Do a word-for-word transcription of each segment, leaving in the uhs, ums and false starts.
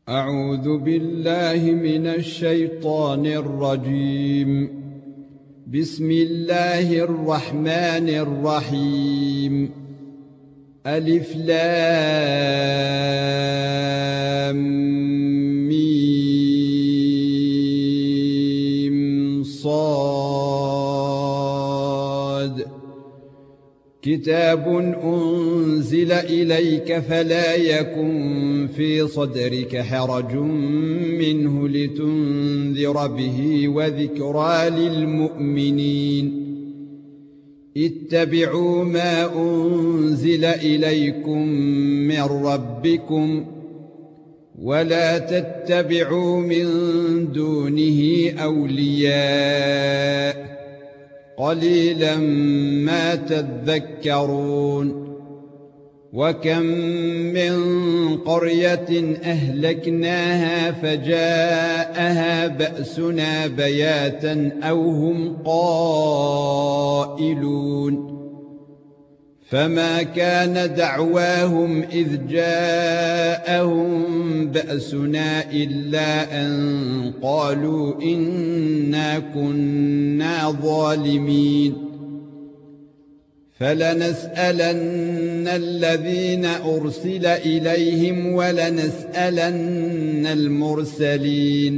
أعوذ بالله من الشيطان الرجيم. بسم الله الرحمن الرحيم. ألف لام ميم صاد. كتاب أنزل إليك فلا يكن في صدرك حرج منه لتنذر به وذكرى للمؤمنين. اتبعوا ما أنزل إليكم من ربكم ولا تتبعوا من دونه أولياء قليلا ما تذكرون. وكم من قرية أهلكناها فجاءها بأسنا بياتا أو هم قائلون. فما كان دعواهم إذ جاءهم بأسنا إلا أن قالوا إنا كنا ظالمين. فلنسألن الذين أرسل إليهم ولنسألن المرسلين.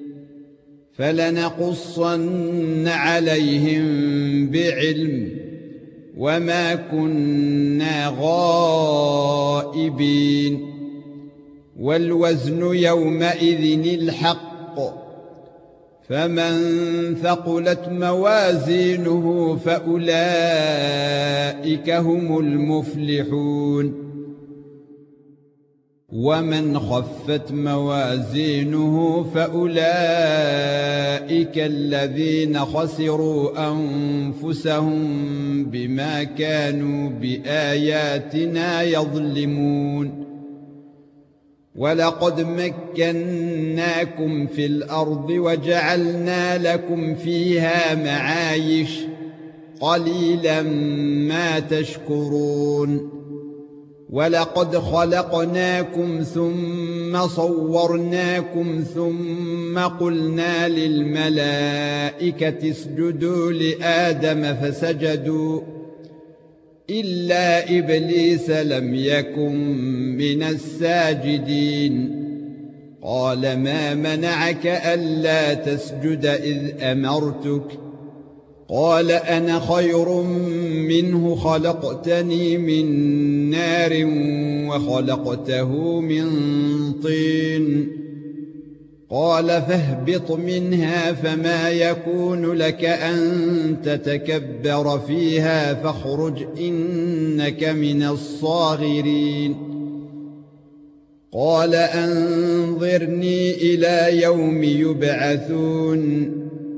فلنقصن عليهم بعلم وما كنا غائبين. والوزن يومئذ الحق. فمن ثقلت موازينه فأولئك هم المفلحون. ومن خفت موازينه فأولئك الذين خسروا أنفسهم بما كانوا بآياتنا يظلمون. ولقد مكناكم في الأرض وجعلنا لكم فيها معايش قليلا ما تشكرون. ولقد خلقناكم ثم صورناكم ثم قلنا للملائكة اسجدوا لآدم فسجدوا إلا إبليس لم يكن من الساجدين. قال ما منعك ألا تسجد إذ أمرتك؟ قال أنا خير منه خلقتني من نار وخلقته من طين. قال فاهبط منها فما يكون لك أن تتكبر فيها فاخرج إنك من الصاغرين. قال أنظرني إلى يوم يبعثون.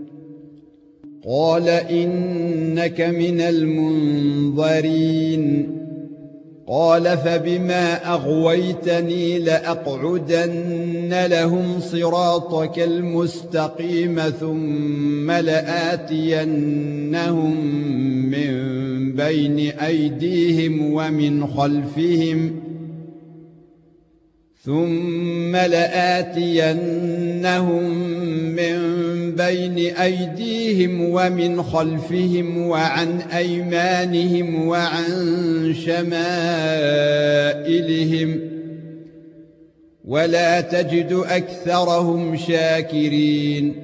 قال إنك من المنظرين. قال فبما أغويتني لأقعدن لهم صراطك المستقيم ثم لآتينهم من بين أيديهم ومن خلفهم ثم لآتينهم من بين أيديهم ومن خلفهم وعن أيمانهم وعن شمائلهم ولا تجد أكثرهم شاكرين.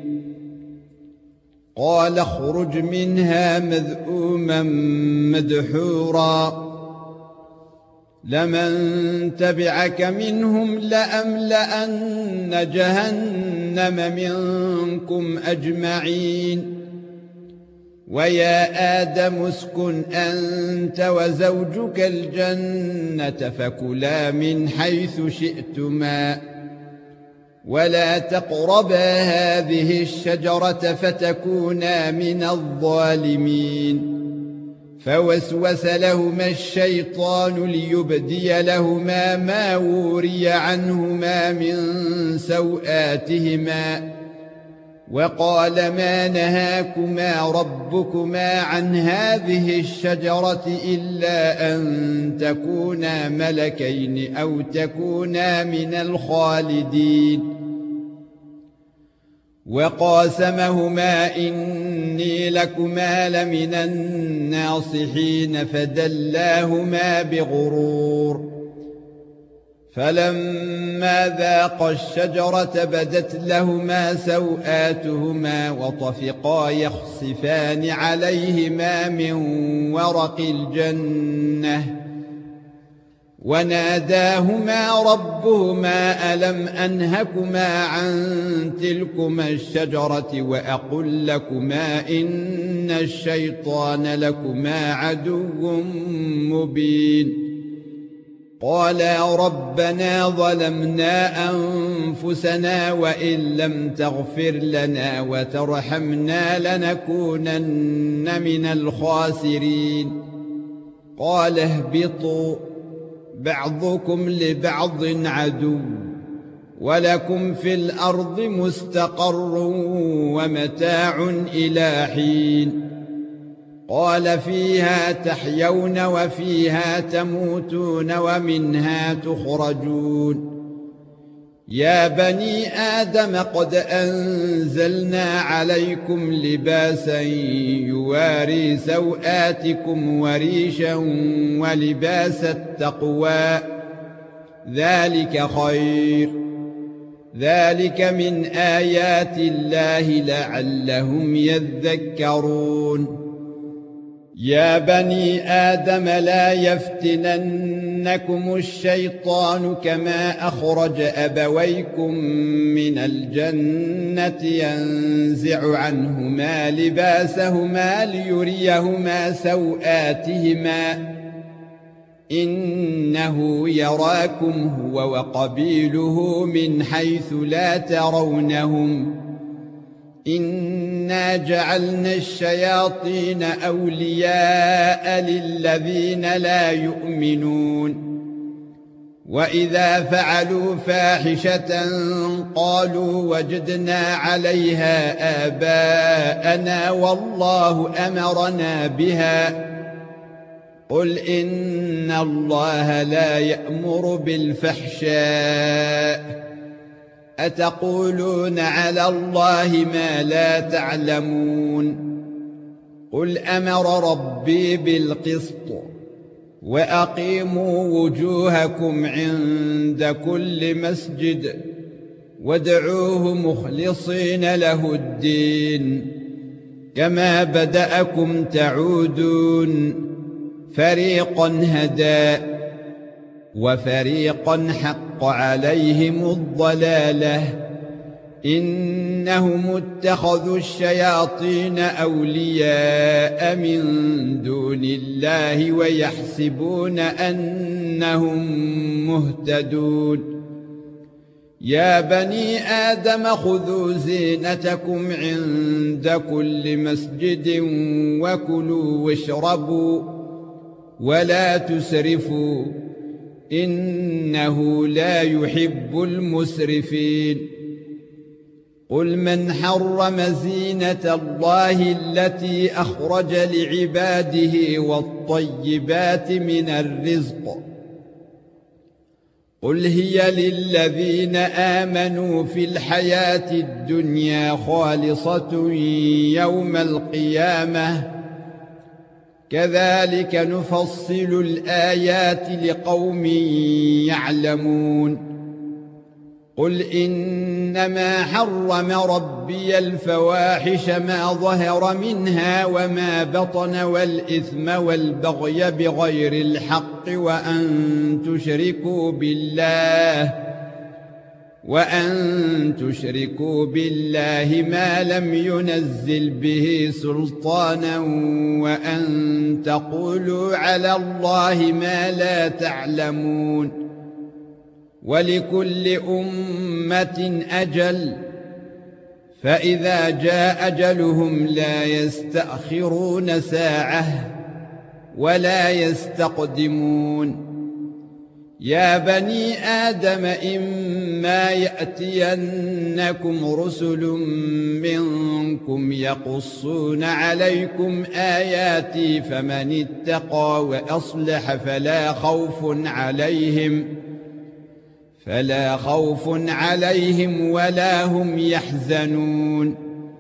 قال اخرج منها مذءوما مدحورا لمن تبعك منهم لأملأن جهنم منكم أجمعين. ويا آدم اسكن أنت وزوجك الجنة فكلا من حيث شئتما ولا تقربا هذه الشجرة فتكونا من الظالمين. فوسوس لهما الشيطان ليبدي لهما ما وري عنهما من سوآتهما وقال ما نهاكما ربكما عن هذه الشجرة إلا أن تكونا ملكين أو تكونا من الخالدين وقاسمهما إني لكما لمن الناصحين فدلاهما بغرور فلما ذاقا الشجرة بدت لهما سوآتهما وطفقا يخصفان عليهما من ورق الجنة وناداهما ربهما ألم أنهكما عن تلكما الشجرة وأقل لكما إن الشيطان لكما عدو مبين قالا ربنا ظلمنا أنفسنا وإن لم تغفر لنا وترحمنا لنكونن من الخاسرين قال اهبطوا بعضكم لبعض عدو ولكم في الأرض مستقر ومتاع إلى حين قال فيها تحيون وفيها تموتون ومنها تخرجون يا بني آدم قد أنزلنا عليكم لباسا يواري سوآتكم وريشا ولباس التقوى ذلك خير ذلك من آيات الله لعلهم يذكرون يا بني آدم لا يفتننكم الشيطان كما أخرج أبويكم من الجنة ينزع عنهما لباسهما ليريهما سوآتهما إنه يراكم هو وقبيله من حيث لا ترونهم إنا جعلنا الشياطين أولياء للذين لا يؤمنون وإذا فعلوا فاحشة قالوا وجدنا عليها آباءنا والله أمرنا بها قل إن الله لا يأمر بالفحشاء أتقولون على الله ما لا تعلمون قل أمر ربي بالقسط وأقيموا وجوهكم عند كل مسجد وادعوه مخلصين له الدين كما بدأكم تعودون فريقا هدى وفريقا حق عليهم الضلالة إنهم اتخذوا الشياطين أولياء من دون الله ويحسبون أنهم مهتدون يا بني آدم خذوا زينتكم عند كل مسجد وكلوا واشربوا ولا تسرفوا إنه لا يحب المسرفين قل من حرم زينة الله التي أخرج لعباده والطيبات من الرزق قل هي للذين آمنوا في الحياة الدنيا خالصة يوم القيامة كذلك نفصل الآيات لقوم يعلمون قل إنما حرم ربي الفواحش ما ظهر منها وما بطن والإثم والبغي بغير الحق وأن تشركوا بالله وأن تشركوا بالله ما لم ينزل به سلطانا وأن تقولوا على الله ما لا تعلمون ولكل أمة أجل فإذا جاء أجلهم لا يستأخرون ساعة ولا يستقدمون يا بني آدم إما يأتينكم رسل منكم يقصون عليكم آياتي فمن اتقى وأصلح فلا خوف عليهم فلا خوف عليهم ولا هم يحزنون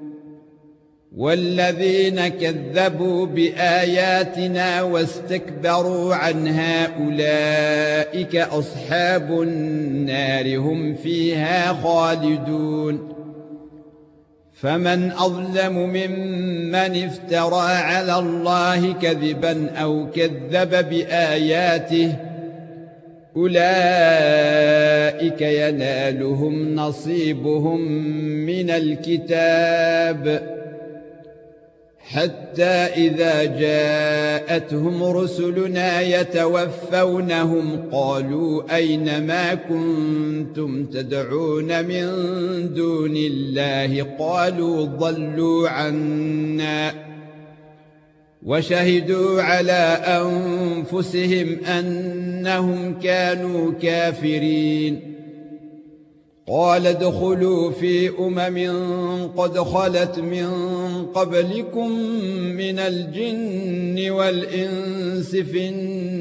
والذين كذبوا بآياتنا واستكبروا عنها أولئك أصحاب النار هم فيها خالدون فمن أظلم ممن افترى على الله كذبا أو كذب بآياته أولئك ينالهم نصيبهم من الكتاب حتى إذا جاءتهم رسلنا يتوفونهم قالوا أين ما كنتم تدعون من دون الله قالوا ضلوا عنا وشهدوا على أنفسهم أنهم كانوا كافرين قال ادخلوا في أمم قد خلت من قبلكم من الجن والإنس في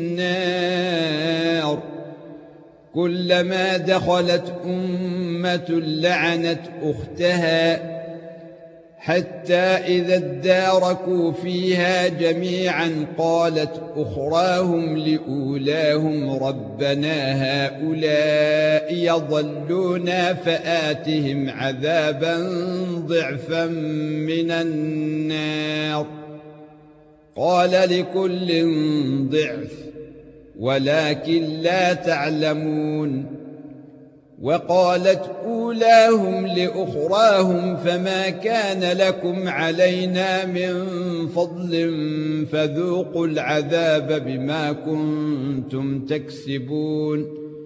النار كلما دخلت أمة لعنت أختها حتى إذا اداركوا فيها جميعا قالت أخراهم لأولاهم ربنا هؤلاء يضلونا فآتهم عذابا ضعفا من النار قال لكل ضعف ولكن لا تعلمون وقالت أولاهم لأخراهم فما كان لكم علينا من فضل فذوقوا العذاب بما كنتم تكسبون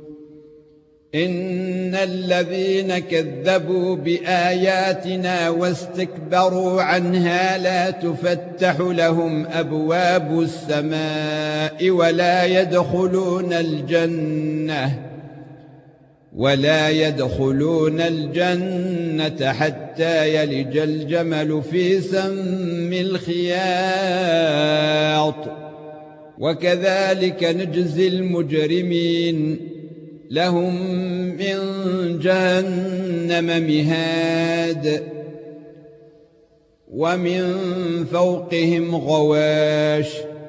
إن الذين كذبوا بآياتنا واستكبروا عنها لا تفتح لهم أبواب السماء ولا يدخلون الجنة ولا يدخلون الجنة حتى يلج الجمل في سم الخياط وكذلك نجزي المجرمين لهم من جهنم مهاد ومن فوقهم غواش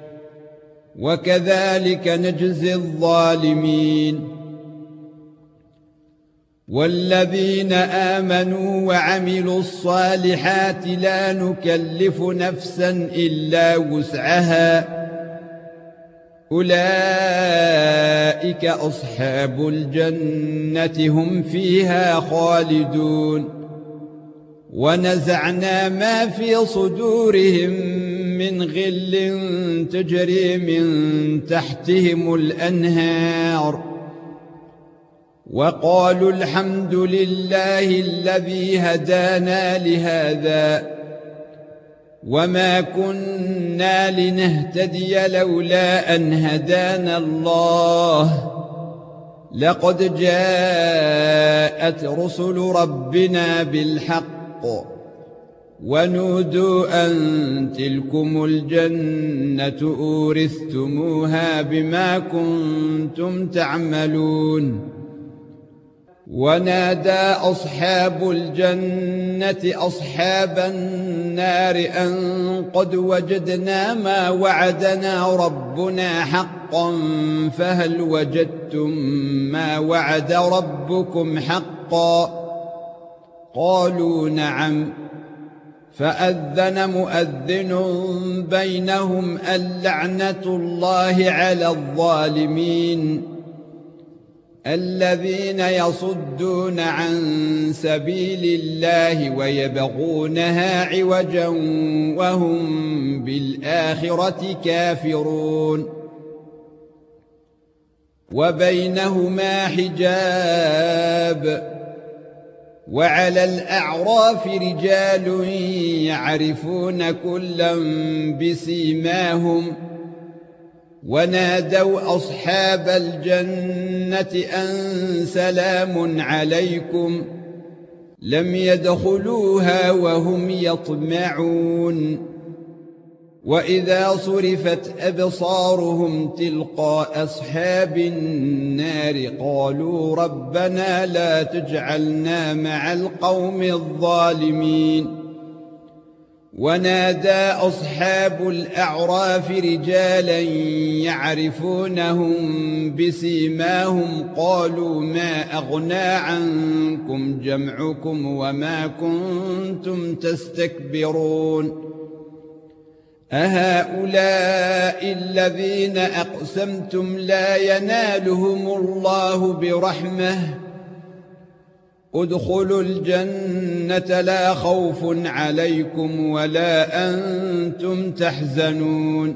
وكذلك نجزي الظالمين والذين آمنوا وعملوا الصالحات لا نكلف نفسا إلا وسعها أولئك أصحاب الجنة هم فيها خالدون ونزعنا ما في صدورهم من غل تجري من تحتهم الأنهار وقالوا الحمد لله الذي هدانا لهذا وما كنا لنهتدي لولا أن هدانا الله لقد جاءت رسل ربنا بالحق ونودوا أن تلكم الجنة أورثتموها بما كنتم تعملون ونادى أصحاب الجنة أصحاب النار أن قد وجدنا ما وعدنا ربنا حقا فهل وجدتم ما وعد ربكم حقا قالوا نعم فأذن مؤذن بينهم اللعنة الله على الظالمين الذين يصدون عن سبيل الله ويبغونها عوجا وهم بالآخرة كافرون وبينهما حجاب وعلى الأعراف رجال يعرفون كلا بسيماهم ونادوا أصحاب الجنة أن سلام عليكم لم يدخلوها وهم يطمعون وإذا صرفت أبصارهم تلقاء أصحاب النار قالوا ربنا لا تجعلنا مع القوم الظالمين ونادى أصحاب الأعراف رجالا يعرفونهم بسيماهم قالوا ما أغنى عنكم جمعكم وما كنتم تستكبرون أهؤلاء الذين أقسمتم لا ينالهم الله برحمة ادخلوا الجنة لا خوف عليكم ولا أنتم تحزنون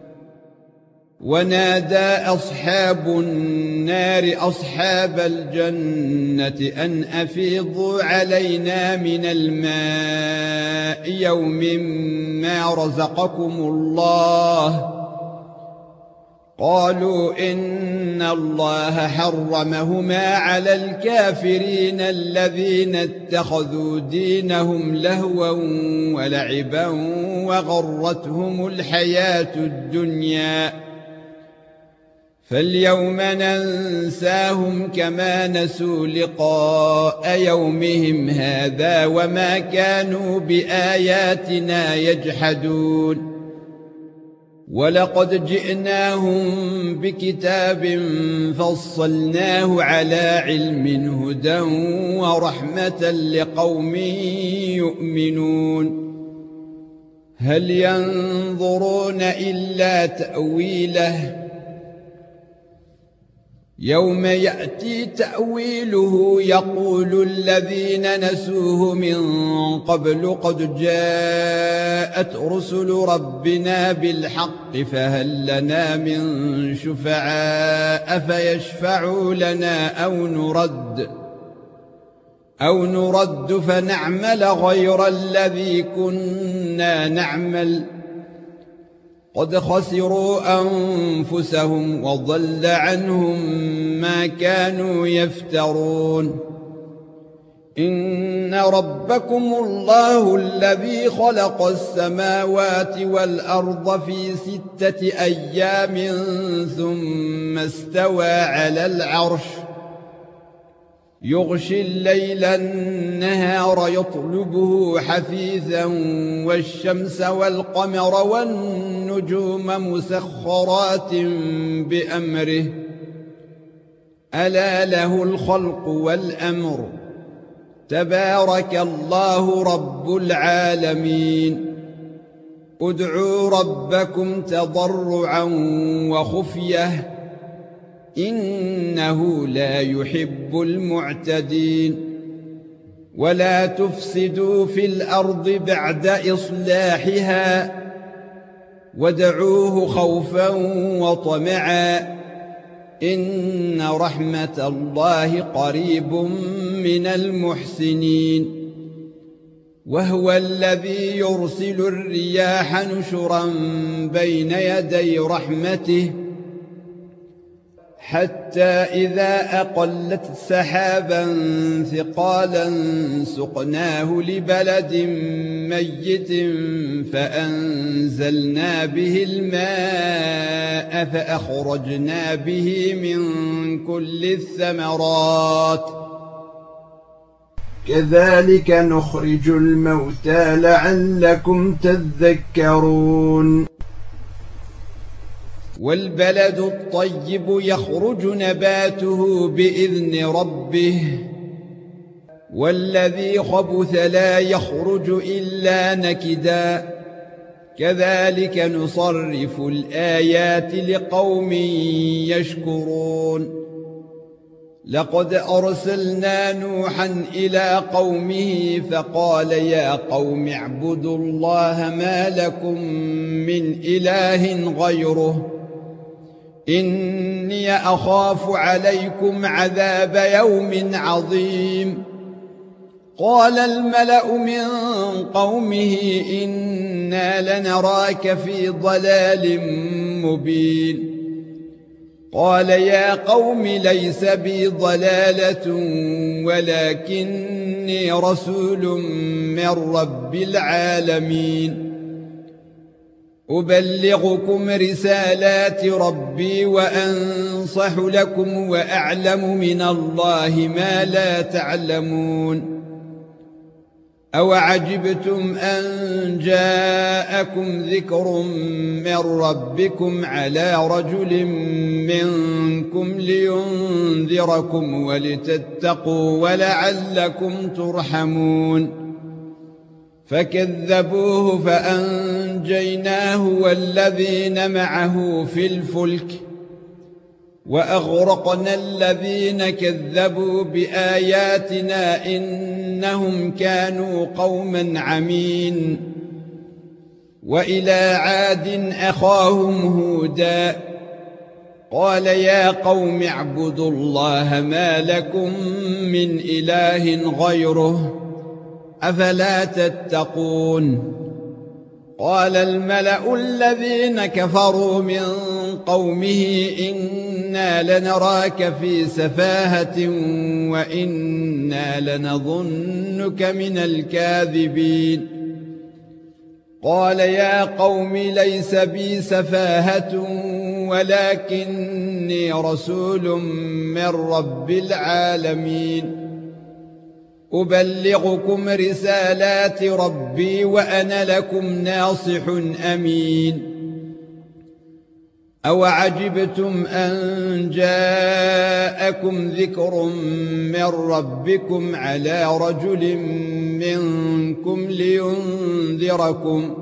ونادى أصحاب النار أصحاب الجنة أن أفيضوا علينا من الماء يوم ما رزقكم الله قالوا إن الله حرمهما على الكافرين الذين اتخذوا دينهم لهوا ولعبا وغرتهم الحياة الدنيا فاليوم ننساهم كما نسوا لقاء يومهم هذا وما كانوا بآياتنا يجحدون ولقد جئناهم بكتاب فصلناه على علم هدى ورحمة لقوم يؤمنون هل ينظرون إلا تأويله يوم يأتي تأويله يقول الذين نسوه من قبل قد جاءت رسل ربنا بالحق فهل لنا من شفعاء فيشفعوا لنا أو نرد أو نرد فنعمل غير الذي كنا نعمل قد خسروا أنفسهم وضل عنهم ما كانوا يفترون إن ربكم الله الذي خلق السماوات والأرض في ستة أيام ثم استوى على العرش يغشي الليل النهار يطلبه حثيثا والشمس والقمر والنجوم مسخرات بأمره ألا له الخلق والأمر تبارك الله رب العالمين ادعوا ربكم تضرعا وخفية إنه لا يحب المعتدين ولا تفسدوا في الأرض بعد إصلاحها وادعوه خوفا وطمعا إن رحمة الله قريب من المحسنين وهو الذي يرسل الرياح نشرا بين يدي رحمته حتى إذا أقلت سحابا ثقالا سقناه لبلد ميت فأنزلنا به الماء فأخرجنا به من كل الثمرات كذلك نخرج الموتى لعلكم تذكرون والبلد الطيب يخرج نباته بإذن ربه والذي خبث لا يخرج إلا نكدا كذلك نصرف الآيات لقوم يشكرون لقد أرسلنا نوحا إلى قومه فقال يا قوم اعبدوا الله ما لكم من إله غيره إني أخاف عليكم عذاب يوم عظيم قال الملأ من قومه إنا لنراك في ضلال مبين قال يا قوم ليس بي ضلالة ولكني رسول من رب العالمين أبلغكم رسالات ربي وأنصح لكم وأعلم من الله ما لا تعلمون أوعجبتم أن جاءكم ذكر من ربكم على رجل منكم لينذركم ولتتقوا ولعلكم ترحمون فكذبوه فأنجيناه والذين معه في الفلك وأغرقنا الذين كذبوا بآياتنا إنهم كانوا قوما عمين وإلى عاد أخاهم هودا قال يا قوم اعبدوا الله ما لكم من إله غيره أفلا تتقون قال الملأ الذين كفروا من قومه إنا لنراك في سفاهة وإنا لنظنك من الكاذبين قال يا قوم ليس بي سفاهة ولكني رسول من رب العالمين أبلغكم رسالات ربي وأنا لكم ناصح أمين أوعجبتم أن جاءكم ذكر من ربكم على رجل منكم لينذركم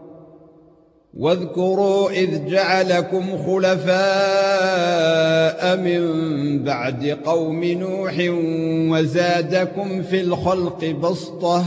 واذكروا إذ جعلكم خلفاء من بعد قوم نوح وزادكم في الخلق بسطة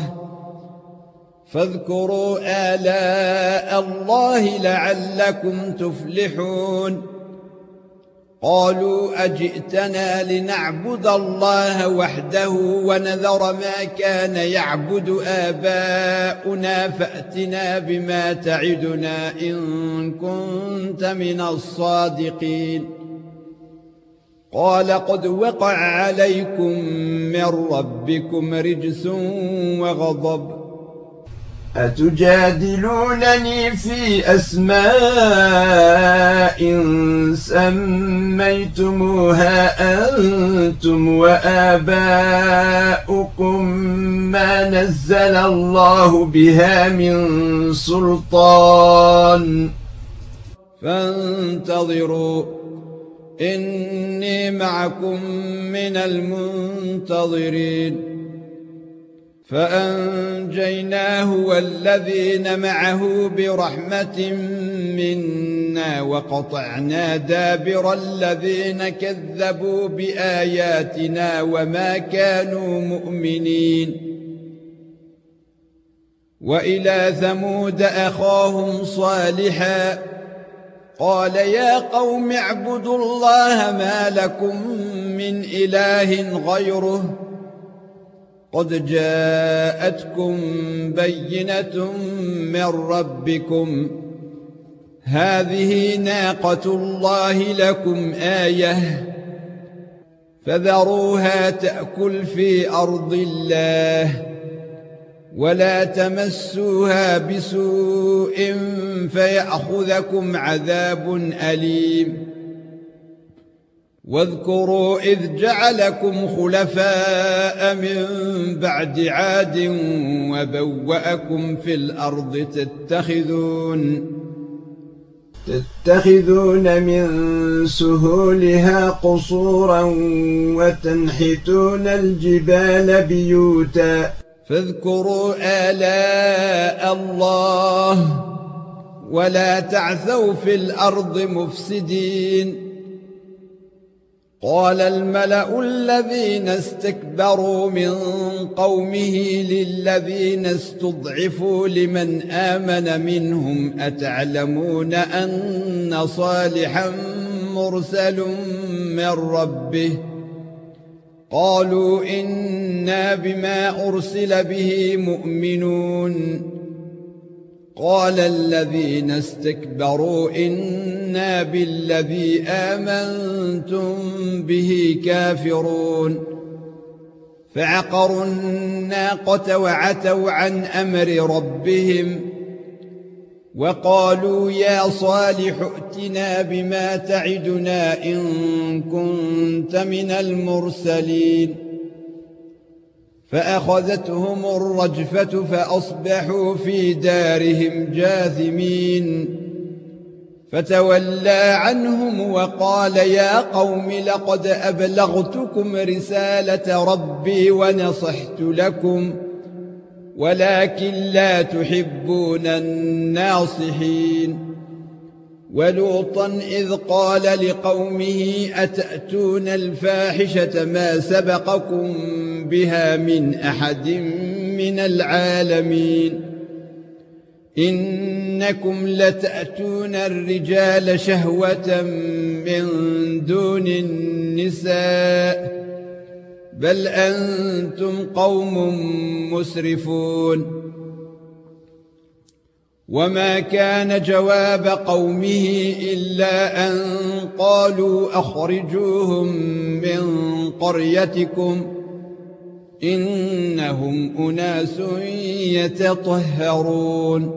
فاذكروا آلاء الله لعلكم تفلحون قالوا أجئتنا لنعبد الله وحده ونذر ما كان يعبد آباؤنا فأتنا بما تعدنا إن كنت من الصادقين قال قد وقع عليكم من ربكم رجس وغضب أتجادلونني في أسماء سميتموها أنتم وآباؤكم ما نزل الله بها من سلطان فانتظروا إني معكم من المنتظرين فأنجيناه والذين معه برحمة منا وقطعنا دابر الذين كذبوا بآياتنا وما كانوا مؤمنين وإلى ثمود أخاهم صالحا قال يا قوم اعبدوا الله ما لكم من إله غيره قد جاءتكم بينة من ربكم هذه ناقة الله لكم آية فذروها تأكل في أرض الله ولا تمسوها بسوء فيأخذكم عذاب أليم واذكروا إذ جعلكم خلفاء من بعد عاد وبوأكم في الأرض تتخذون تتخذون من سهولها قصورا وتنحتون الجبال بيوتا فاذكروا آلاء الله ولا تعثوا في الأرض مفسدين قال الملأ الذين استكبروا من قومه للذين استضعفوا لمن آمن منهم أتعلمون أن صالحا مرسل من ربه قالوا إنا بما أرسل به مؤمنون قال الذين استكبروا إن إنا بالذي آمنتم به كافرون فعقروا الناقة وعتوا عن أمر ربهم وقالوا يا صالح ائتنا بما تعدنا إن كنت من المرسلين فأخذتهم الرجفة فأصبحوا في دارهم جاثمين فتولى عنهم وقال يا قوم لقد أبلغتكم رسالة ربي ونصحت لكم ولكن لا تحبون الناصحين ولوطا إذ قال لقومه أتأتون الفاحشة ما سبقكم بها من أحد من العالمين إنكم لتأتون الرجال شهوة من دون النساء بل أنتم قوم مسرفون وما كان جواب قومه إلا أن قالوا أخرجوهم من قريتكم إنهم أناس يتطهرون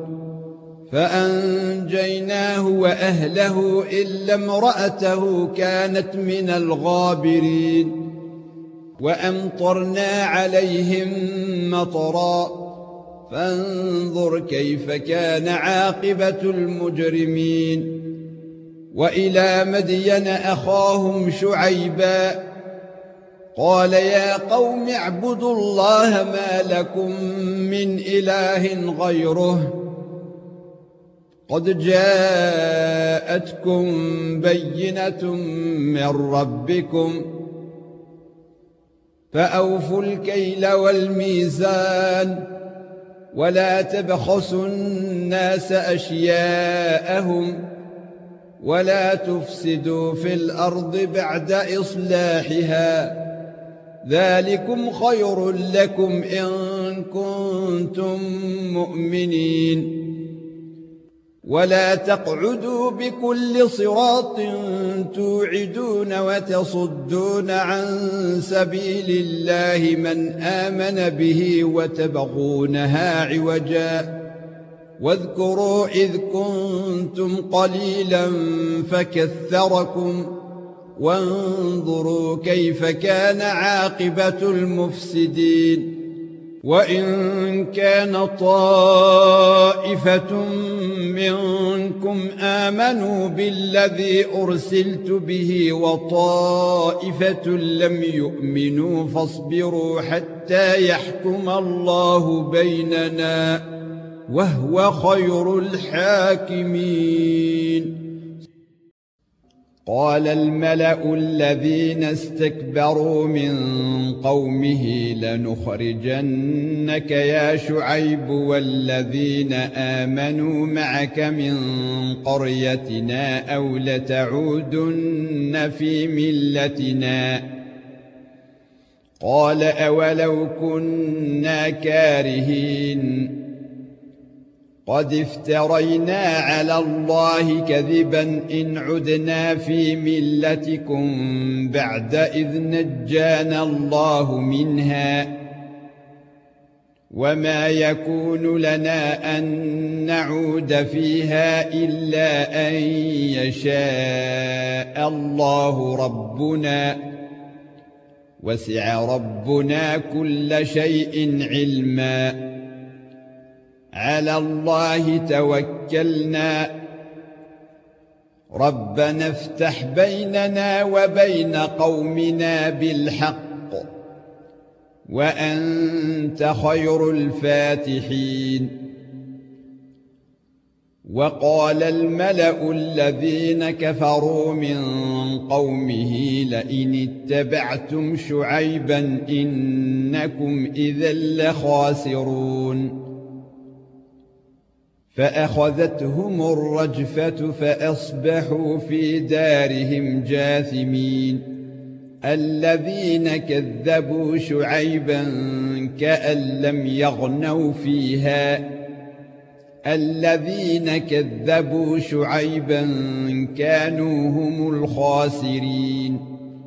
فأنجيناه وأهله إلا امرأته كانت من الغابرين وأمطرنا عليهم مطرا فانظر كيف كان عاقبة المجرمين وإلى مدين أخاهم شعيبا قال يا قوم اعبدوا الله ما لكم من إله غيره قد جاءتكم بينة من ربكم فأوفوا الكيل والميزان ولا تبخسوا الناس أشياءهم ولا تفسدوا في الأرض بعد إصلاحها ذلكم خير لكم إن كنتم مؤمنين ولا تقعدوا بكل صراط توعدون وتصدون عن سبيل الله من آمن به وتبغونها عوجا واذكروا إذ كنتم قليلا فكثركم وانظروا كيف كان عاقبة المفسدين وإن كان طائفة منكم آمنوا بالذي أرسلت به وطائفة لم يؤمنوا فاصبروا حتى يحكم الله بيننا وهو خير الحاكمين قال الملأ الذين استكبروا من قومه لنخرجنك يا شعيب والذين آمنوا معك من قريتنا أو لتعودن في ملتنا قال أولو كنا كارهين قد افترينا على الله كذبا إن عدنا في ملتكم بعد إذ نجانا الله منها وما يكون لنا أن نعود فيها إلا أن يشاء الله ربنا وسع ربنا كل شيء علما على الله توكلنا ربنا افتح بيننا وبين قومنا بالحق وأنت خير الفاتحين وقال الملأ الذين كفروا من قومه لئن اتبعتم شعيبا إنكم إذا لخاسرون فأخذتهم الرجفة فأصبحوا في دارهم جاثمين الذين كذبوا شعيبا كأن لم يغنوا فيها الذين كذبوا شعيبا كانوا هم الخاسرين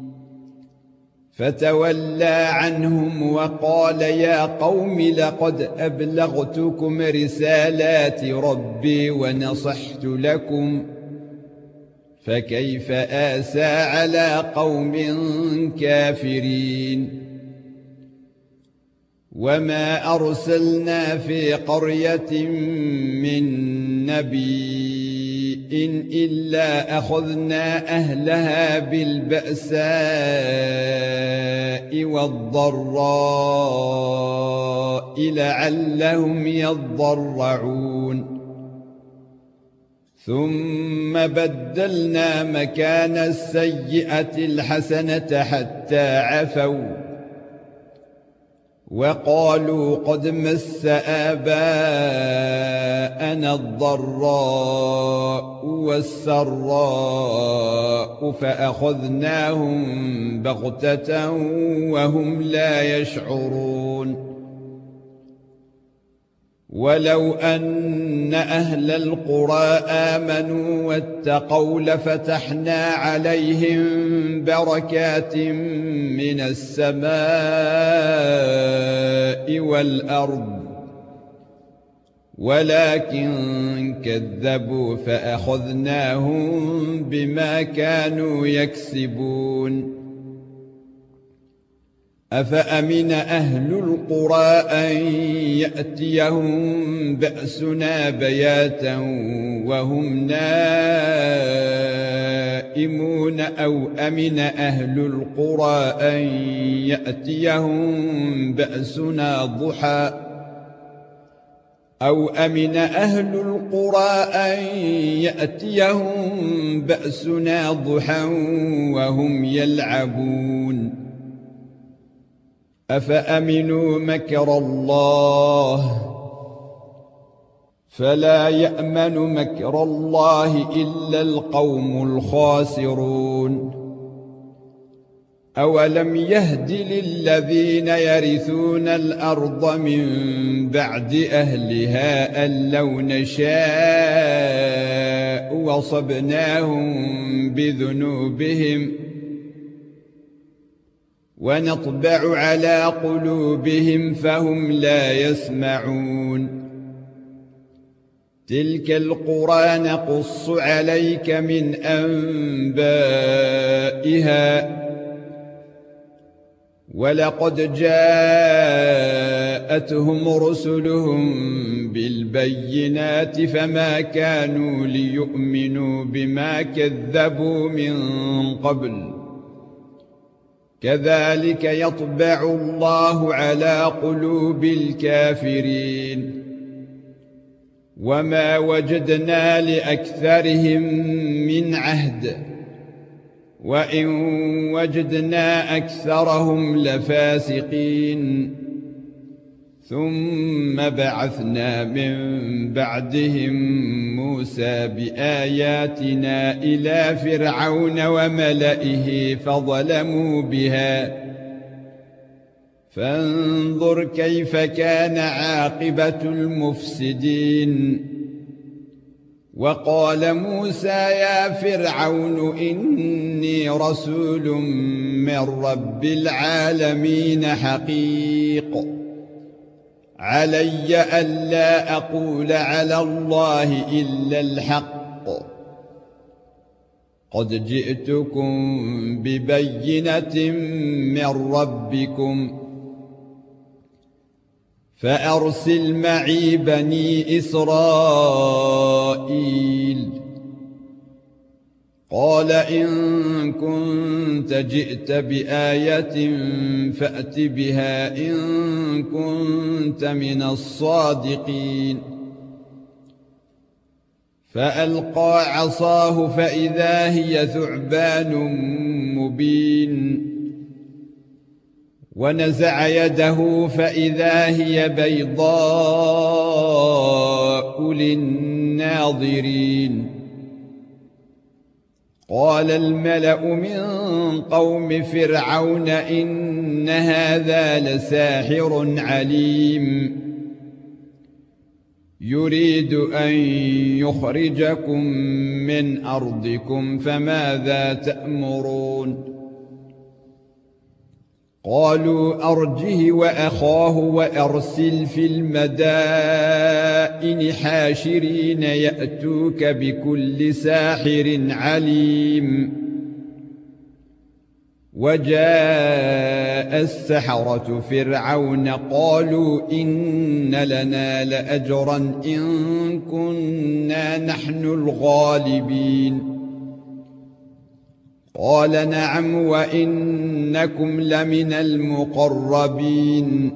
فتولى عنهم وقال يا قوم لقد أبلغتكم رسالات ربي ونصحت لكم فكيف آسى على قوم كافرين وما أرسلنا في قرية من نبي إلا أخذنا أهلها بالبأساء والضراء لعلهم يضرعون ثم بدلنا مكان السيئة الحسنة حتى عفوا وقالوا قد مس آباءنا الضراء والسراء فأخذناهم بغتة وهم لا يشعرون ولو أن أهل القرى آمنوا واتقوا لفتحنا عليهم بركات من السماء والأرض ولكن كذبوا فأخذناهم بما كانوا يكسبون أفأمن أهل القرى أن يأتيهم بأسنا بياتا وهم نائمون أو أمن أهل القرى أن يأتيهم بأسنا ضحى أو أمن أهل القرى أن يأتيهم بأسنا ضحى وهم يلعبون أفأمنوا مكر الله فلا يأمن مكر الله إلا القوم الخاسرون أولم يهد للذين يرثون الأرض من بعد أهلها أن لو نشاء وصبناهم بذنوبهم ونطبع على قلوبهم فهم لا يسمعون تلك القرى نقص عليك من أنبائها ولقد جاءتهم رسلهم بالبينات فما كانوا ليؤمنوا بما كذبوا من قبل كذلك يطبع الله على قلوب الكافرين وما وجدنا لأكثرهم من عهد وإن وجدنا أكثرهم لفاسقين ثم بعثنا من بعدهم موسى بآياتنا إلى فرعون وملئه فظلموا بها فانظر كيف كان عاقبة المفسدين وقال موسى يا فرعون إني رسول من رب العالمين حقيق علي ألا أقول على الله إلا الحق قد جئتكم ببينة من ربكم فأرسل معي بني إسرائيل قال إن كنت جئت بآية فأت بها إن كنت من الصادقين فألقى عصاه فإذا هي ثعبان مبين ونزع يده فإذا هي بيضاء للناظرين قال الملأ من قوم فرعون إن هذا لساحر عليم يريد أن يخرجكم من أرضكم فماذا تأمرون قالوا أرجه وأخاه وأرسل في المدائن حاشرين يأتوك بكل ساحر عليم وجاء السحرة فرعون قالوا إن لنا لأجرا إن كنا نحن الغالبين قال نعم وإنكم لمن المقربين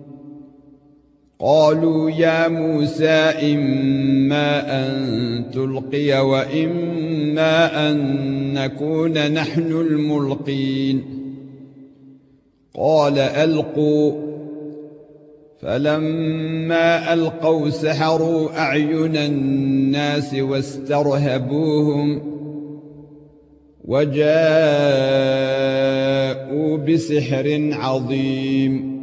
قالوا يا موسى إما أن تلقي وإما أن نكون نحن الملقين قال ألقوا فلما ألقوا سحروا أعين الناس واسترهبوهم وجاءوا بسحر عظيم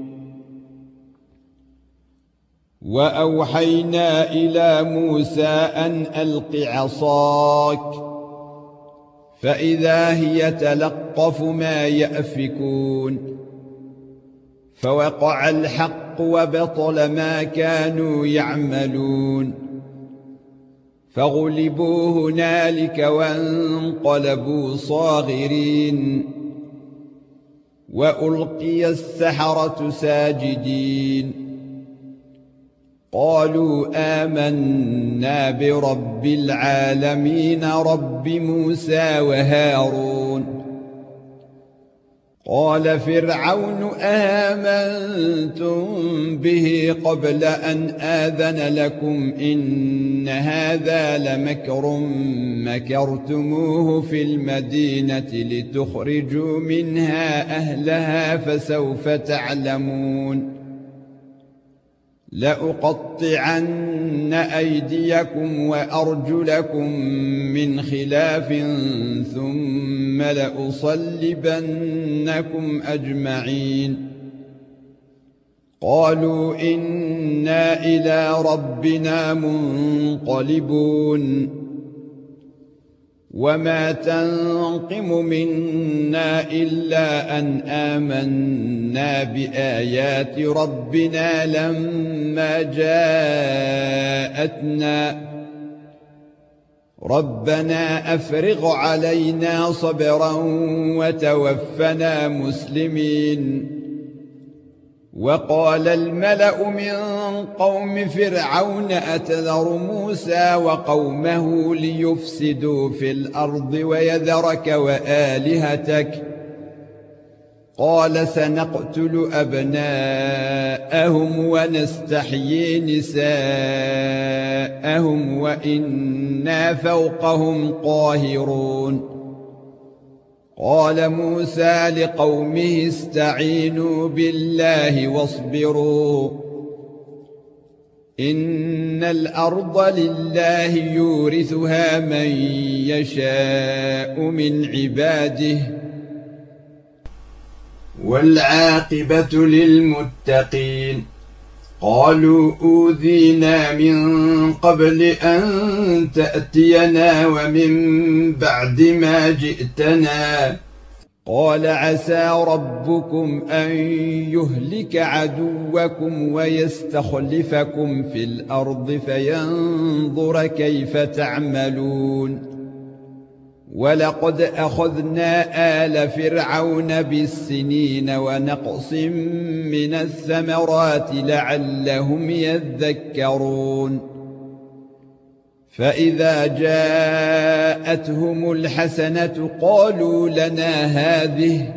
وأوحينا إلى موسى أن ألق عصاك فإذا هي تلقف ما يأفكون فوقع الحق وبطل ما كانوا يعملون فغلبوا هنالك وانقلبوا صاغرين وألقي السحرة ساجدين قالوا آمنا برب العالمين رب موسى وهارون قال فرعون آمنتم به قبل أن آذن لكم إن هذا لمكر مكرتموه في المدينة لتخرجوا منها أهلها فسوف تعلمون لأقطعن أيديكم وأرجلكم من خلاف ثم لأصلبنكم أجمعين قالوا إنا إلى ربنا منقلبون وما تنقم منا إلا أن آمنا بآيات ربنا لما جاءتنا ربنا أفرغ علينا صبرا وتوفنا مسلمين وقال الملأ من قوم فرعون أتذر موسى وقومه ليفسدوا في الأرض ويذرك وآلهتك قال سنقتل أبناءهم ونستحيي نساءهم وإنا فوقهم قاهرون قال موسى لقومه استعينوا بالله واصبروا إن الأرض لله يورثها من يشاء من عباده والعاقبة للمتقين قالوا أوذينا من قبل أن تأتينا ومن بعد ما جئتنا قال عسى ربكم أن يهلك عدوكم ويستخلفكم في الأرض فينظر كيف تعملون ولقد أخذنا آل فرعون بالسنين ونقص من الثمرات لعلهم يذكرون فإذا جاءتهم الحسنة قالوا لنا هذه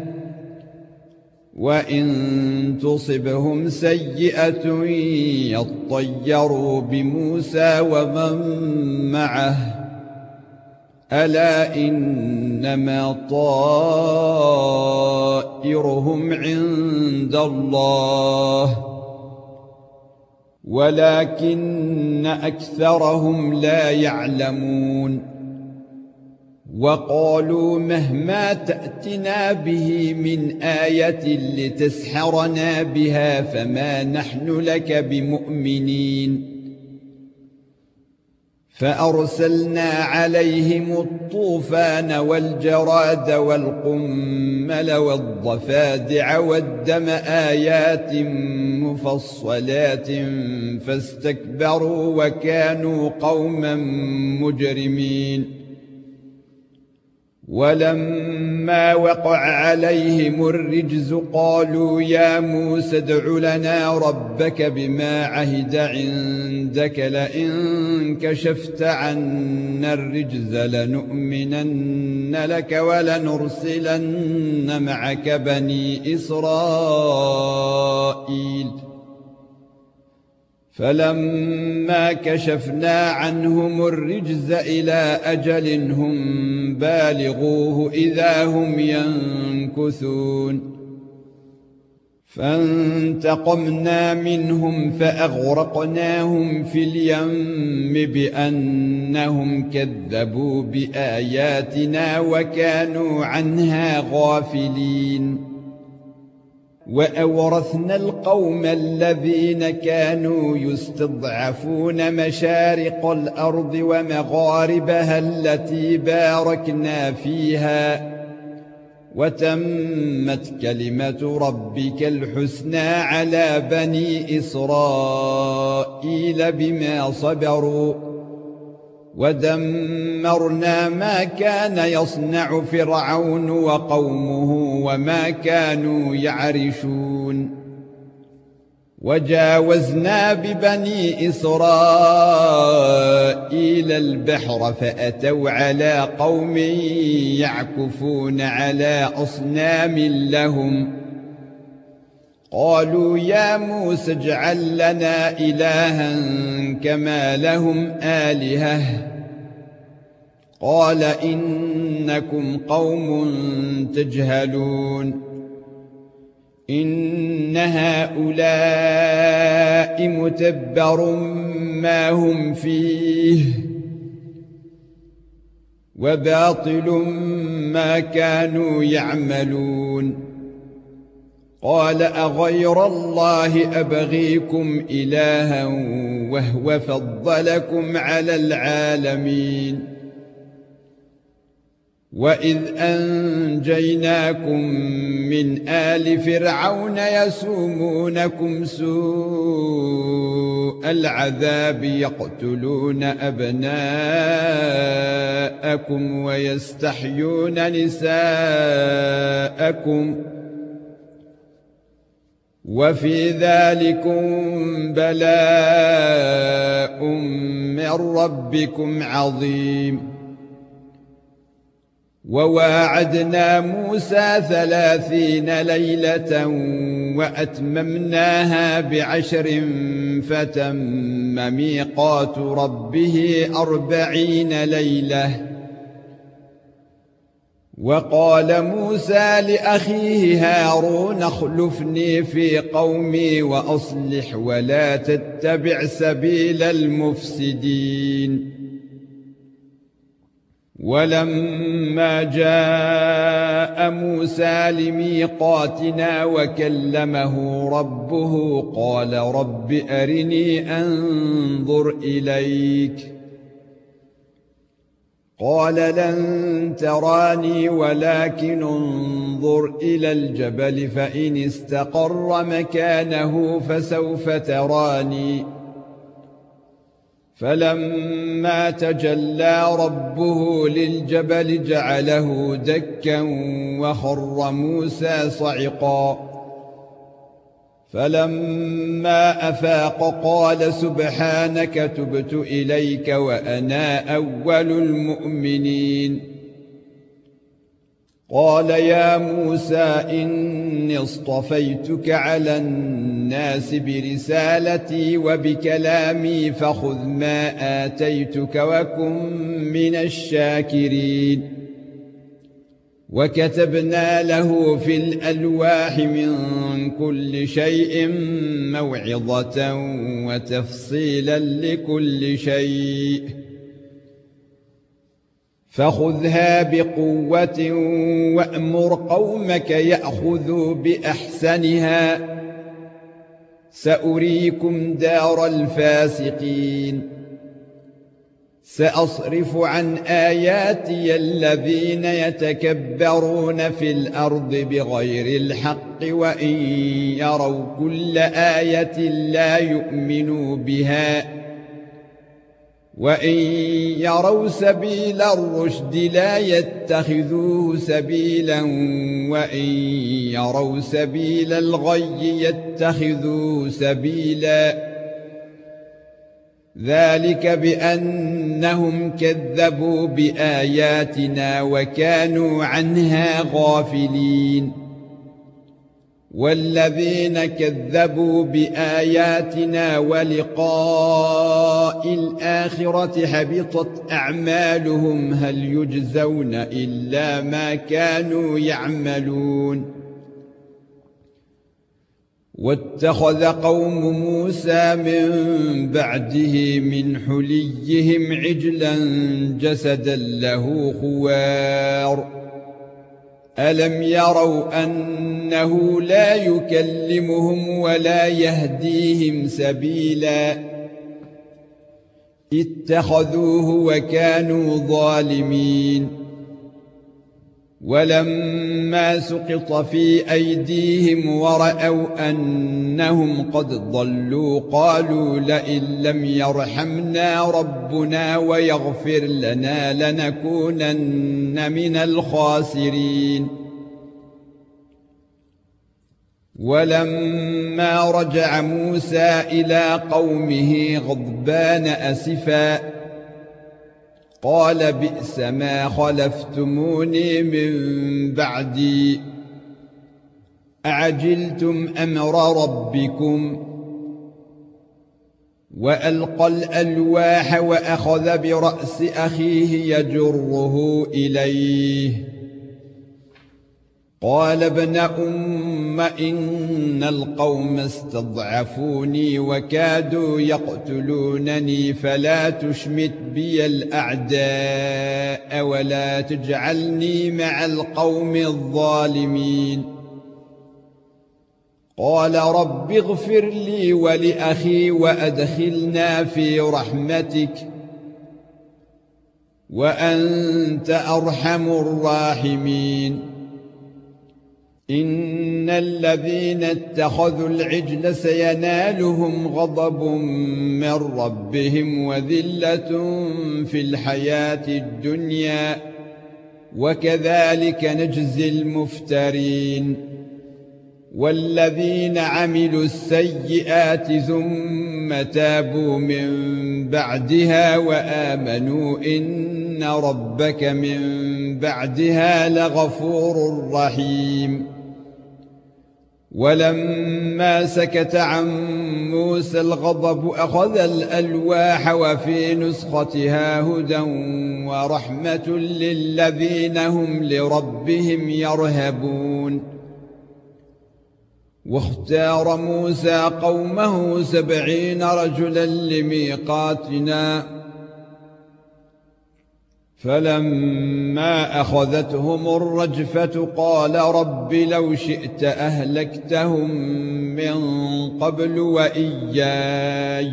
وإن تصبهم سيئة يطيروا بموسى ومن معه ألا إنما طائرهم عند الله ولكن أكثرهم لا يعلمون وقالوا مهما تأتنا به من آية لتسحرنا بها فما نحن لك بمؤمنين فأرسلنا عليهم الطوفان والجراد والقمل والضفادع والدم آيات مفصلات فاستكبروا وكانوا قوما مجرمين. ولما وقع عليهم الرجز قالوا يا موسى ادع لنا ربك بما عهد عندك لئن كشفت عنا الرجز لنؤمنن لك ولنرسلن معك بني إسرائيل. فلما كشفنا عنهم الرجز إلى أجل هم بالغوه إذا هم ينكثون. فانتقمنا منهم فأغرقناهم في اليم بأنهم كذبوا بآياتنا وكانوا عنها غافلين. وأورثنا القوم الذين كانوا يستضعفون مشارق الأرض ومغاربها التي باركنا فيها وتمت كلمة ربك الحسنى على بني إسرائيل بما صبروا ودمرنا ما كان يصنع فرعون وقومه وما كانوا يعرشون. وجاوزنا ببني إسرائيل البحر فأتوا على قوم يعكفون على أصنام لهم قالوا يا موسى اجعل لنا إلها كما لهم آلهة قال إنكم قوم تجهلون. إن هؤلاء متبر ما هم فيه وباطل ما كانوا يعملون. قال أغير الله أبغيكم إلها وهو فضلكم على العالمين. وإذ أنجيناكم من آل فرعون يسومونكم سوء العذاب يقتلون أبناءكم ويستحيون نساءكم وفي ذلكم بلاء من ربكم عظيم. وواعدنا موسى ثلاثين ليلة وأتممناها بعشر فتم ميقات ربه أربعين ليلة. وقال موسى لأخيه هارون اخلفني في قومي وأصلح ولا تتبع سبيل المفسدين. ولما جاء موسى لميقاتنا وكلمه ربه قال رب أرني أنظر إليك قال لن تراني ولكن انظر إلى الجبل فإن استقر مكانه فسوف تراني. فلما تجلى ربه للجبل جعله دكا وخر موسى صعقا. فلما أفاق قال سبحانك تبت إليك وأنا أول المؤمنين. قال يا موسى إني اصطفيتك على الناس برسالتي وبكلامي فخذ ما آتيتك وكن من الشاكرين. وكتبنا له في الألواح من كل شيء موعظة وتفصيلا لكل شيء فخذها بقوة وأمر قومك يأخذوا بأحسنها سأريكم دار الفاسقين. سأصرف عن آياتي الذين يتكبرون في الأرض بغير الحق وإن يروا كل آية لا يؤمنوا بها وإن يروا سبيل الرشد لا يتخذوه سبيلا وإن يروا سبيل الغي يتخذوه سبيلا ذلك بأنهم كذبوا بآياتنا وكانوا عنها غافلين والذين كذبوا بآياتنا ولقاء الآخرة حبطت أعمالهم هل يجزون إلا ما كانوا يعملون واتخذ قوم موسى من بعده من حليهم عجلا جسدا له خوار ألم يروا أنه لا يكلمهم ولا يهديهم سبيلا اتخذوه وكانوا ظالمين ولما سقط في أيديهم ورأوا أنهم قد ضلوا قالوا لئن لم يرحمنا ربنا ويغفر لنا لنكونن من الخاسرين ولما رجع موسى إلى قومه غضبان أسفا قال بئس ما خلفتموني من بعدي أعجلتم أمر ربكم وألقى الألواح وأخذ برأس أخيه يجره إليه قال ابن أم إن القوم استضعفوني وكادوا يقتلونني فلا تشمت بي الأعداء ولا تجعلني مع القوم الظالمين قال رب اغفر لي ولأخي وأدخلنا في رحمتك وأنت أرحم الراحمين إن الذين اتخذوا العجل سينالهم غضب من ربهم وذلة في الحياة الدنيا وكذلك نجزي المفترين والذين عملوا السيئات ثم تابوا من بعدها وآمنوا إن ربك من بعدها لغفور رحيم ولما سكت عن موسى الغضب أخذ الألواح وفي نسختها هدى ورحمة للذين هم لربهم يرهبون واختار موسى قومه سبعين رجلا لميقاتنا فلما أخذتهم الرجفة قال رب لو شئت أهلكتهم من قبل وإياي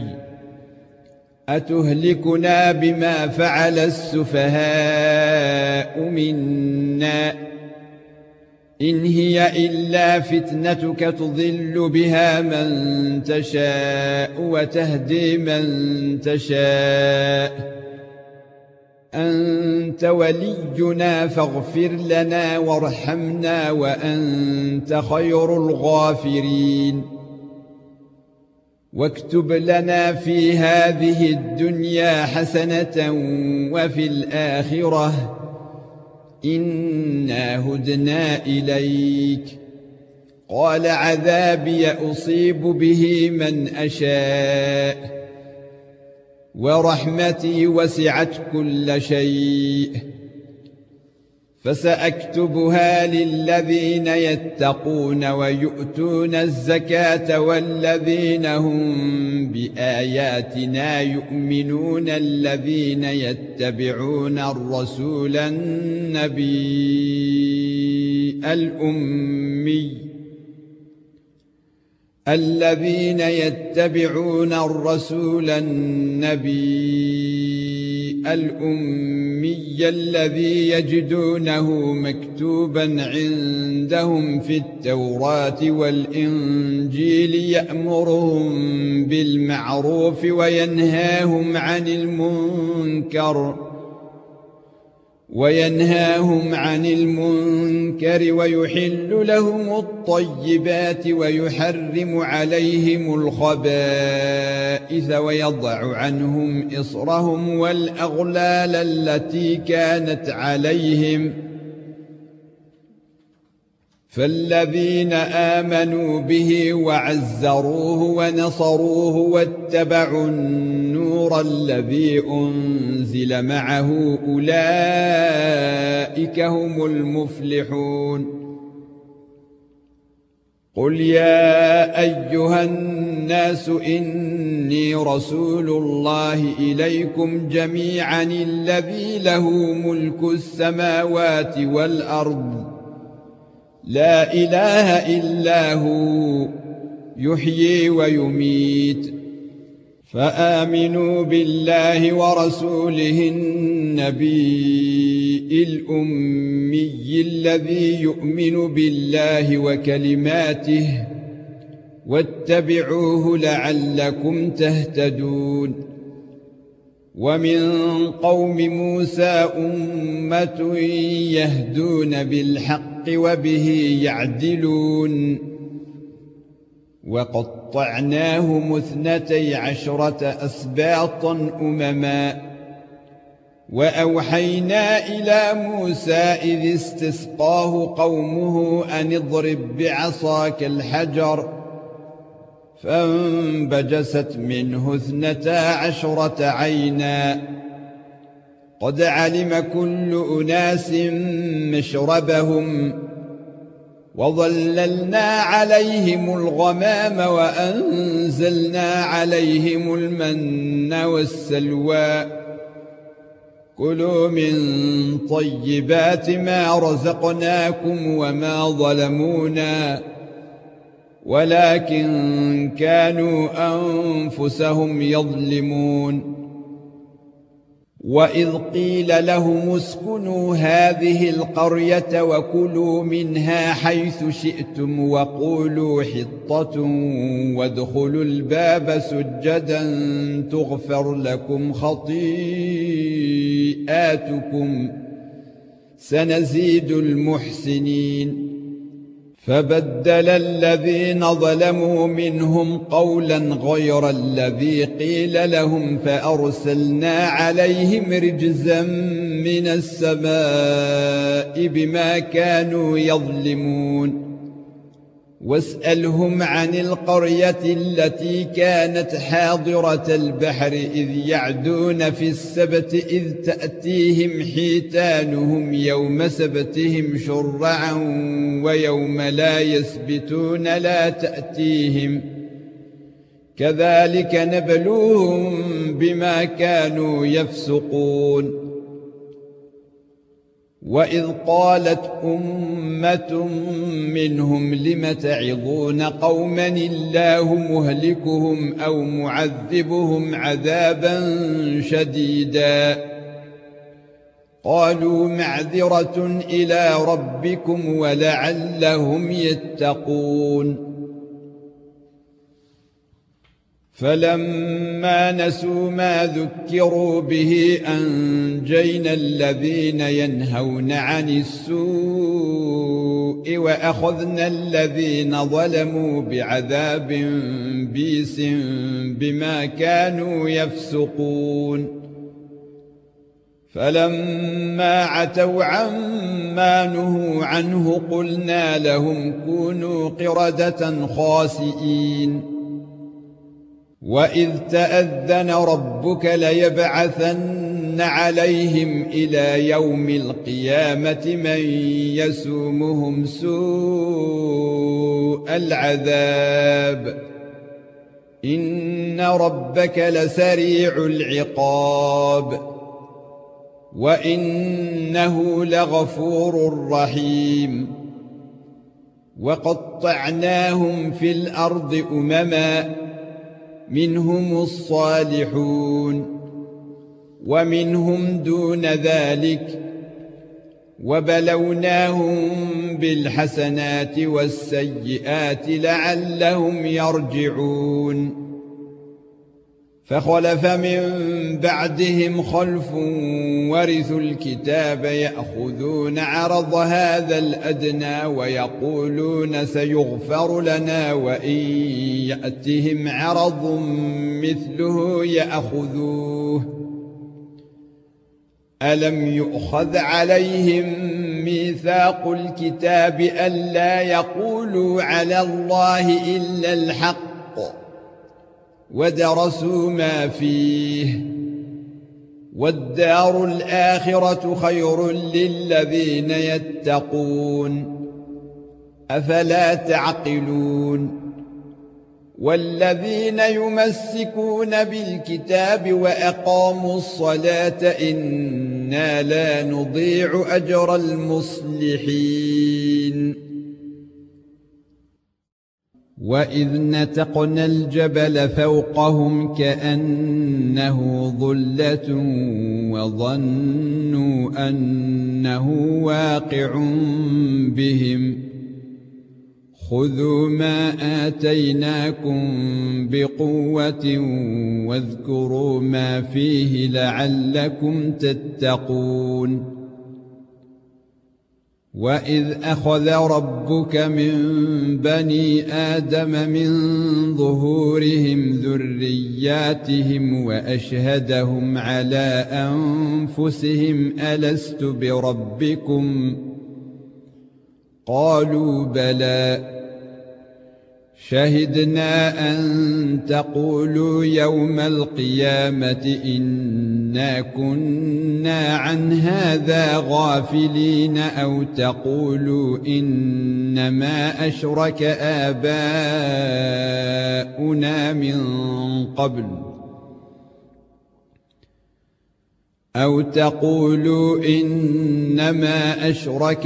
أتهلكنا بما فعل السفهاء منا إن هي إلا فتنتك تضل بها من تشاء وتهدي من تشاء أنت ولينا فاغفر لنا وارحمنا وأنت خير الغافرين واكتب لنا في هذه الدنيا حسنة وفي الآخرة إنا هدنا إليك قال عذابي أصيب به من أشاء ورحمتي وسعت كل شيء فسأكتبها للذين يتقون ويؤتون الزكاة والذين هم بآياتنا يؤمنون الذين يتبعون الرسول النبي الأمي الذين يتبعون الرسول النبي الأمي الذي يجدونه مكتوبا عندهم في التوراة والإنجيل يأمرهم بالمعروف وينهاهم عن المنكر وينهاهم عن المنكر ويحل لهم الطيبات ويحرم عليهم الخبائث ويضع عنهم إصرهم والأغلال التي كانت عليهم فالذين آمنوا به وعزروه ونصروه واتبعوا النور الذي أنزل معه أولئك هم المفلحون قل يا أيها الناس إني رسول الله إليكم جميعا الذي له ملك السماوات والأرض لا إله إلا هو يحيي ويميت فآمنوا بالله ورسوله النبي الأمي الذي يؤمن بالله وكلماته واتبعوه لعلكم تهتدون ومن قوم موسى أمة يهدون بالحق وبه يعدلون وقطعناهم اثنتي عشرة أسباطا أمما وأوحينا إلى موسى إذ استسقاه قومه أن اضرب بعصاك الحجر فانبجست منه اثنتا عشرة عينا قد علم كل أناس مشربهم وظللنا عليهم الغمام وأنزلنا عليهم المن والسلوى كلوا من طيبات ما رزقناكم وما ظلمونا ولكن كانوا أنفسهم يظلمون وإذ قيل لهم اسكنوا هذه القرية وكلوا منها حيث شئتم وقولوا حطة وادخلوا الباب سجدا تغفر لكم خطيئاتكم سنزيد المحسنين فبدل الذين ظلموا منهم قولا غير الذي قيل لهم فأرسلنا عليهم رجزا من السماء بما كانوا يظلمون واسألهم عن القرية التي كانت حاضرة البحر إذ يعدون في السبت إذ تأتيهم حيتانهم يوم سبتهم شرعا ويوم لا يسبتون لا تأتيهم كذلك نبلوهم بما كانوا يفسقون وإذ قالت أمة منهم لم تعظون قوما الله مهلكهم أو معذبهم عذابا شديدا قالوا معذرة إلى ربكم ولعلهم يتقون فلما نسوا ما ذكروا به أنجينا الذين ينهون عن السوء وأخذنا الذين ظلموا بعذاب بئيس بما كانوا يفسقون فلما عتوا عما نهوا عنه قلنا لهم كونوا قردة خاسئين وإذ تأذن ربك ليبعثن عليهم إلى يوم القيامة من يسومهم سوء العذاب إن ربك لسريع العقاب وإنه لغفور رحيم وقطعناهم في الأرض أمما منهم الصالحون ومنهم دون ذلك وبلوناهم بالحسنات والسيئات لعلهم يرجعون فخلف من بعدهم خلف ورثوا الكتاب يأخذون عرض هذا الأدنى ويقولون سيغفر لنا وإن يأتهم عرض مثله يأخذوه ألم يؤخذ عليهم ميثاق الكتاب ألا يقولوا على الله إلا الحق ودرسوا ما فيه والدار الآخرة خير للذين يتقون أفلا تعقلون والذين يمسكون بالكتاب وأقاموا الصلاة إنا لا نضيع أجر المصلحين وإذ نتقنا الجبل فوقهم كأنه ظلة وظنوا أنه واقع بهم خذوا ما آتيناكم بقوة واذكروا ما فيه لعلكم تتقون وإذ أخذ ربك من بني آدم من ظهورهم ذرياتهم وأشهدهم على أنفسهم ألست بربكم قالوا بلى شهدنا أن تقولوا يوم القيامة إنا كنا عن هذا غافلين أو تقولوا إنما أشرك آباؤنا من قبل أو تقولوا إنما أشرك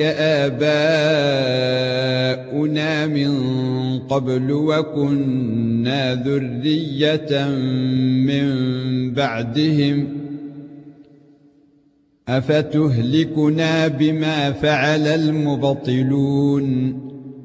آباؤنا من قبل وكنا ذرية من بعدهم أفتهلكنا بما فعل المبطلون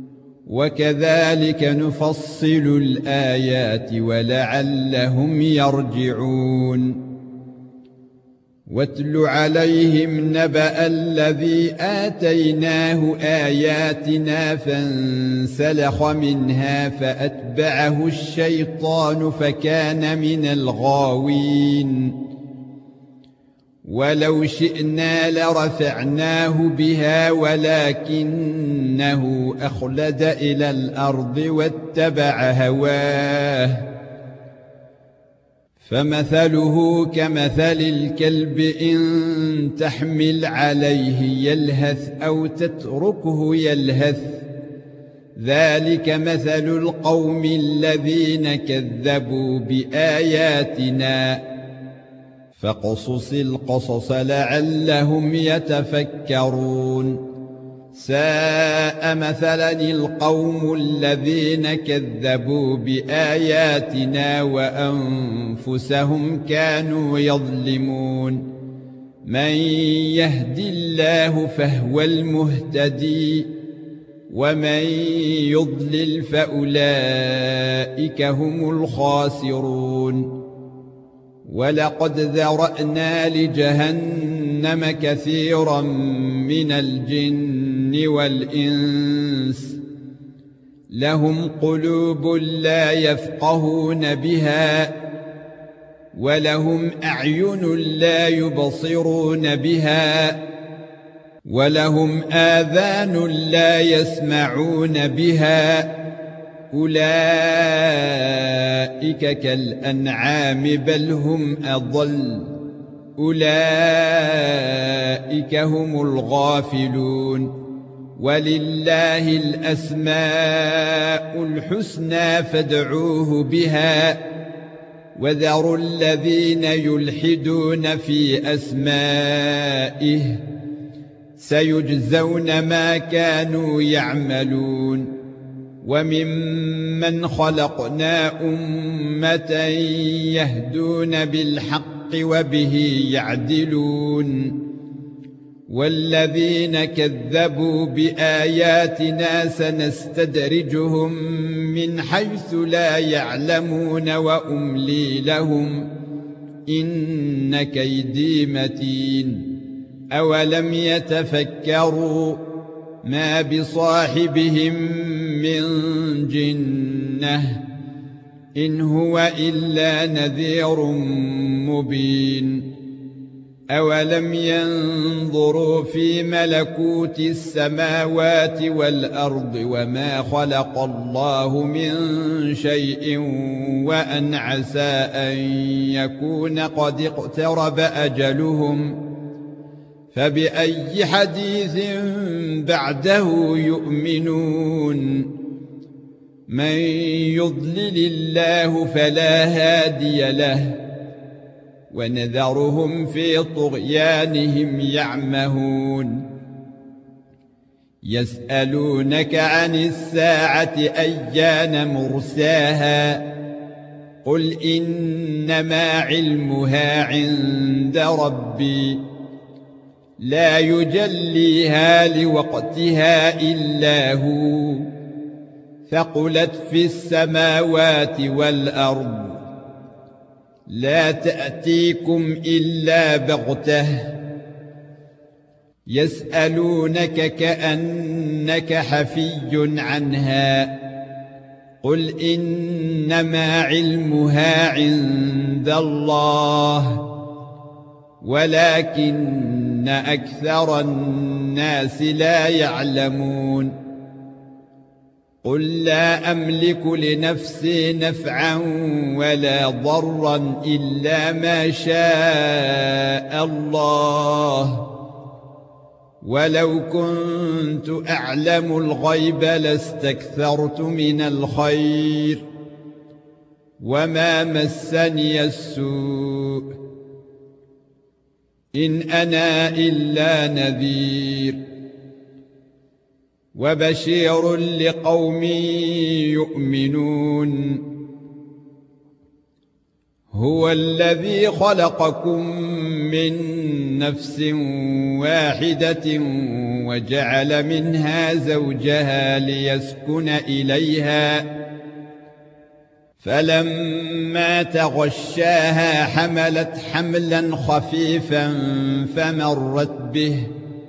وكذلك نفصل الآيات ولعلهم يرجعون واتل عليهم نبأ الذي آتيناه آياتنا فانسلخ منها فأتبعه الشيطان فكان من الغاوين ولو شئنا لرفعناه بها ولكنه أخلد إلى الأرض واتبع هواه فمثله كمثل الكلب إن تحمل عليه يلهث أو تتركه يلهث ذلك مثل القوم الذين كذبوا بآياتنا فاقصص القصص لعلهم يتفكرون ساء مثلا القوم الذين كذبوا بآياتنا وأنفسهم كانوا يظلمون من يهد الله فهو المهتدي ومن يضلل فأولئك هم الخاسرون ولقد ذرأنا لجهنم كثيرا من الجن والإنس لهم قلوب لا يفقهون بها ولهم أعين لا يبصرون بها ولهم آذان لا يسمعون بها أولئك كالأنعام بل هم أضل أولئك هم الغافلون ولله الأسماء الحسنى فادعوه بها وذروا الذين يلحدون في أسمائه سيجزون ما كانوا يعملون وممن خلقنا أمة يهدون بالحق وبه يعدلون والذين كذبوا بآياتنا سنستدرجهم من حيث لا يعلمون وأملي لهم إن كيدي متين أولم يتفكروا ما بصاحبهم من جنة إن هو إلا نذير مبين أولم ينظروا في ملكوت السماوات والأرض وما خلق الله من شيء وأن عسى أن يكون قد اقترب أجلهم فبأي حديث بعده يؤمنون من يضلل الله فلا هادي له ونذرهم في طغيانهم يعمهون يسألونك عن الساعة أيان مرساها قل إنما علمها عند ربي لا يجليها لوقتها إلا هو ثقلت في السماوات والأرض لا تأتيكم إلا بغتة يسألونك كأنك حفي عنها قل إنما علمها عند الله ولكن أكثر الناس لا يعلمون قل لا أملك لنفسي نفعا ولا ضرا إلا ما شاء الله ولو كنت أعلم الغيب لاستكثرت من الخير وما مسني السوء إن أنا إلا نذير وبشير لقوم يؤمنون هو الذي خلقكم من نفس واحدة وجعل منها زوجها ليسكن إليها فلما تغشاها حملت حملا خفيفا فمرت به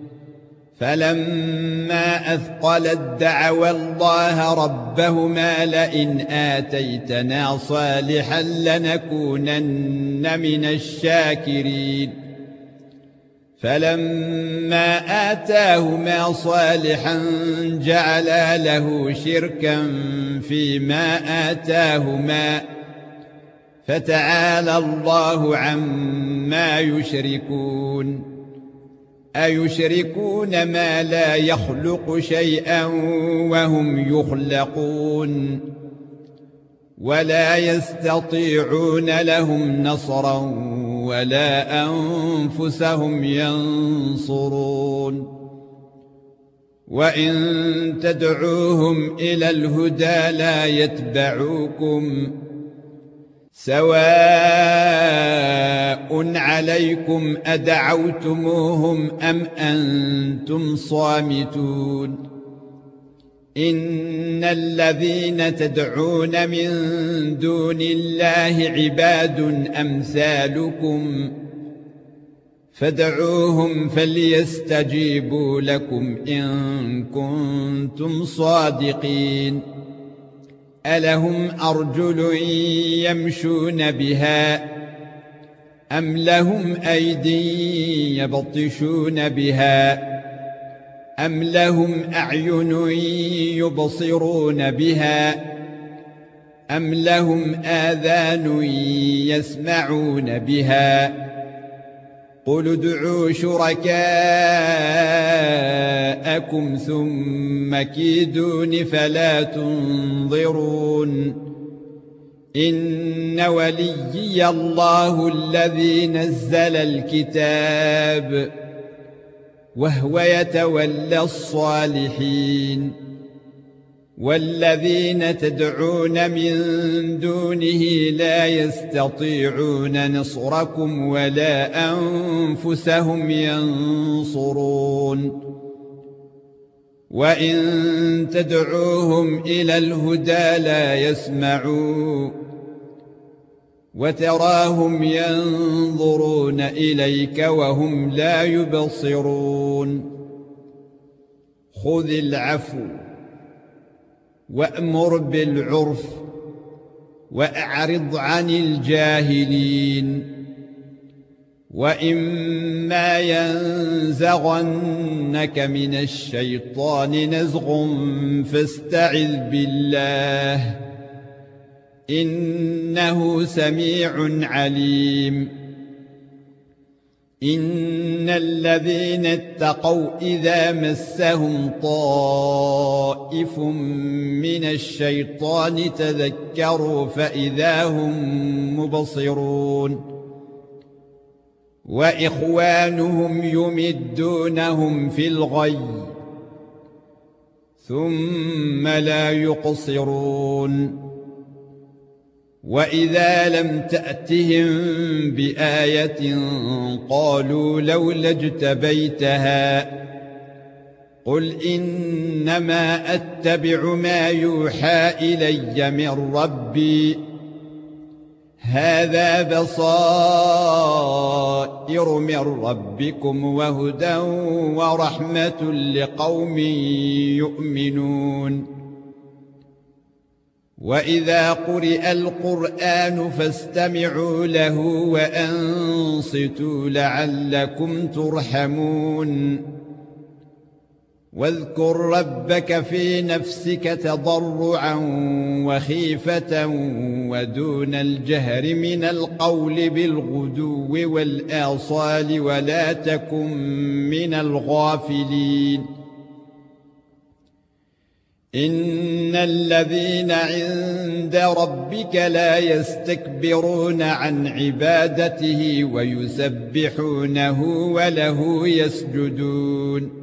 فلما أثقلت دعوا الله ربهما لئن آتيتنا صالحا لنكونن من الشاكرين فلما آتاهما صالحا جعلا له شركا فيما آتاهما فتعالى الله عما يشركون أيشركون ما لا يخلق شيئا وهم يخلقون ولا يستطيعون لهم نصرا ولا أنفسهم ينصرون وإن تدعوهم إلى الهدى لا يتبعوكم سواء عليكم أدعوتموهم أم أنتم صامتون إن الذين تدعون من دون الله عباد أمثالكم فادعوهم فليستجيبوا لكم إن كنتم صادقين ألهم أرجل يمشون بها أم لهم أيدي يبطشون بها أم لهم أعين يبصرون بها أم لهم آذان يسمعون بها قل ادعوا شركاءكم ثم كيدون فلا تنظرون إن وليي الله الذي نزل الكتاب وهو يتولى الصالحين والذين تدعون من دونه لا يستطيعون نصركم ولا أنفسهم ينصرون وإن تدعوهم إلى الهدى لا يسمعون وتراهم ينظرون إليك وهم لا يبصرون خذ العفو وأمر بالعرف وأعرض عن الجاهلين وإما ينزغنك من الشيطان نزغ فاستعذ بالله إنه سميع عليم إن الذين اتقوا إذا مسهم طائف من الشيطان تذكروا فإذا هم مبصرون وإخوانهم يمدونهم في الغي ثم لا يقصرون وإذا لم تأتهم بآية قالوا لولا اجتبيتها قل إنما أتبع ما يوحى إلي من ربي هذا بصائر من ربكم وهدى ورحمة لقوم يؤمنون وإذا قرئ القرآن فاستمعوا له وأنصتوا لعلكم ترحمون واذكر ربك في نفسك تضرعا وخيفة ودون الجهر من القول بالغدو والآصال ولا تكن من الغافلين إن الذين عند ربك لا يستكبرون عن عبادته ويسبحونه وله يسجدون